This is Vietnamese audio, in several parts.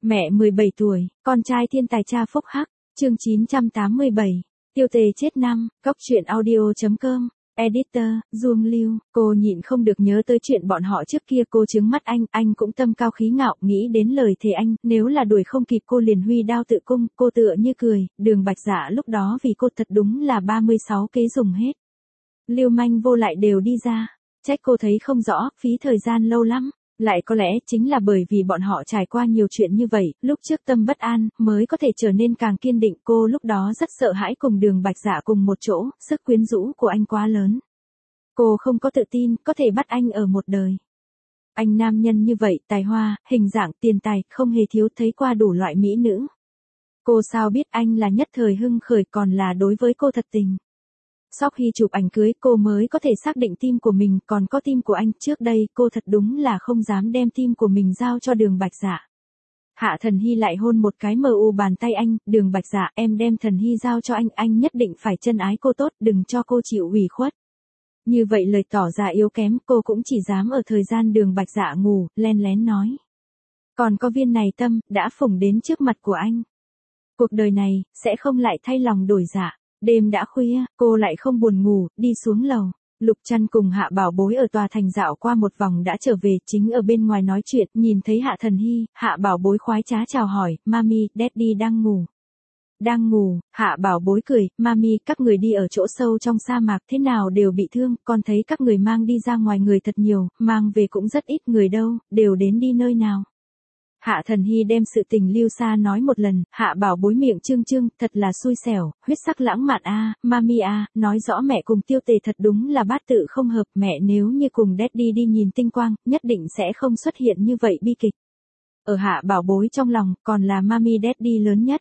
Mẹ 17 tuổi, con trai thiên tài cha phúc hắc, chương 987, tiêu tề chết năm, góc truyện audio.com, editor, Duông Lưu, cô nhịn không được nhớ tới chuyện bọn họ trước kia cô trướng mắt anh cũng tâm cao khí ngạo nghĩ đến lời thề anh, nếu là đuổi không kịp cô liền huy đao tự cung, cô tựa như cười, Đường Bạch Dạ lúc đó vì cô thật đúng là 36 kế dùng hết. Lưu manh vô lại đều đi ra, trách cô thấy không rõ, phí thời gian lâu lắm. Lại có lẽ chính là bởi vì bọn họ trải qua nhiều chuyện như vậy, lúc trước tâm bất an, mới có thể trở nên càng kiên định. Cô lúc đó rất sợ hãi cùng Đường Bạch Dạ cùng một chỗ, sức quyến rũ của anh quá lớn. Cô không có tự tin, có thể bắt anh ở một đời. Anh nam nhân như vậy, tài hoa, hình dạng, tiền tài, không hề thiếu, thấy qua đủ loại mỹ nữ. Cô sao biết anh là nhất thời hưng khởi còn là đối với cô thật tình. Sau khi chụp ảnh cưới cô mới có thể xác định tim của mình, còn có tim của anh. Trước đây cô thật đúng là không dám đem tim của mình giao cho Đường Bạch Dạ. Hạ Thần Hy lại hôn một cái mờ u bàn tay anh, Đường Bạch Dạ em đem Thần Hy giao cho anh nhất định phải chân ái cô tốt, đừng cho cô chịu ủy khuất. Như vậy lời tỏ ra yếu kém cô cũng chỉ dám ở thời gian Đường Bạch Dạ ngủ, len lén nói. Còn có viên này tâm, đã phủng đến trước mặt của anh. Cuộc đời này, sẽ không lại thay lòng đổi dạ. Đêm đã khuya, cô lại không buồn ngủ, đi xuống lầu. Lục Trăn cùng Hạ Bảo Bối ở tòa thành dạo qua một vòng đã trở về, chính ở bên ngoài nói chuyện, nhìn thấy Hạ Thần Hy, Hạ Bảo Bối khoái trá chào hỏi, Mami, Daddy đang ngủ. Đang ngủ, Hạ Bảo Bối cười, Mami, các người đi ở chỗ sâu trong sa mạc thế nào đều bị thương, con thấy các người mang đi ra ngoài người thật nhiều, mang về cũng rất ít người đâu, đều đến đi nơi nào. Hạ Thần Hy đem sự tình Lưu Sa nói một lần, Hạ Bảo Bối miệng trương trương, thật là xui xẻo, huyết sắc lãng mạn a, Mami a, nói rõ mẹ cùng Tiêu Tề thật đúng là bát tự không hợp, mẹ nếu như cùng Daddy đi nhìn tinh quang, nhất định sẽ không xuất hiện như vậy bi kịch. Ở Hạ Bảo Bối trong lòng, còn là Mami Daddy lớn nhất.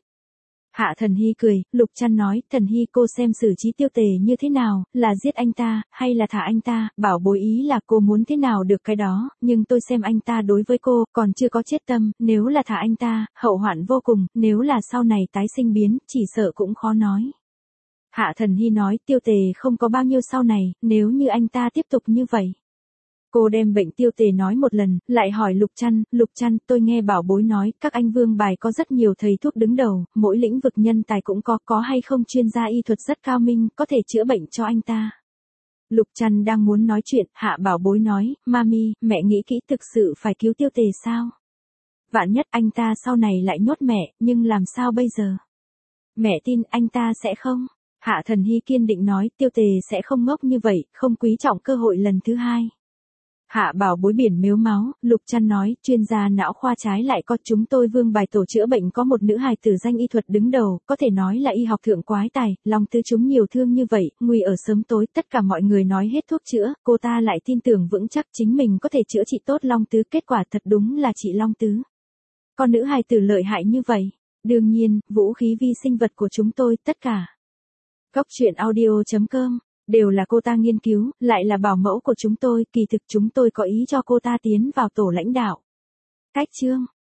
Hạ Thần Hy cười, Lục Trăn nói, Thần Hy cô xem xử trí Tiêu Tề như thế nào, là giết anh ta, hay là thả anh ta, Bảo Bối ý là cô muốn thế nào được cái đó, nhưng tôi xem anh ta đối với cô, còn chưa có chết tâm, nếu là thả anh ta, hậu hoạn vô cùng, nếu là sau này tái sinh biến, chỉ sợ cũng khó nói. Hạ Thần Hy nói, Tiêu Tề không có bao nhiêu sau này, nếu như anh ta tiếp tục như vậy. Cô đem bệnh Tiêu Tề nói một lần, lại hỏi Lục Trăn, tôi nghe Bảo Bối nói, các anh Vương Bài có rất nhiều thầy thuốc đứng đầu, mỗi lĩnh vực nhân tài cũng có hay không chuyên gia y thuật rất cao minh, có thể chữa bệnh cho anh ta. Lục Trăn đang muốn nói chuyện, Hạ Bảo Bối nói, Mami, mẹ nghĩ kỹ thực sự phải cứu Tiêu Tề sao? Vạn nhất anh ta sau này lại nhốt mẹ, nhưng làm sao bây giờ? Mẹ tin anh ta sẽ không? Hạ Thần Hy kiên định nói, Tiêu Tề sẽ không ngốc như vậy, không quý trọng cơ hội lần thứ hai. Hạ Bảo Bối biển mếu máu, Lục Trăn nói, chuyên gia não khoa trái lại có chúng tôi Vương Bài tổ chữa bệnh có một nữ hài tử danh y thuật đứng đầu, có thể nói là y học thượng quái tài, Long Tứ chúng nhiều thương như vậy, nguy ở sớm tối, tất cả mọi người nói hết thuốc chữa, cô ta lại tin tưởng vững chắc chính mình có thể chữa trị tốt Long Tứ, kết quả thật đúng là trị Long Tứ. Con nữ hài tử lợi hại như vậy, đương nhiên, vũ khí vi sinh vật của chúng tôi, tất cả. Góc truyện audio.com đều là cô ta nghiên cứu, lại là bảo mẫu của chúng tôi, kỳ thực chúng tôi có ý cho cô ta tiến vào tổ lãnh đạo. Cách chương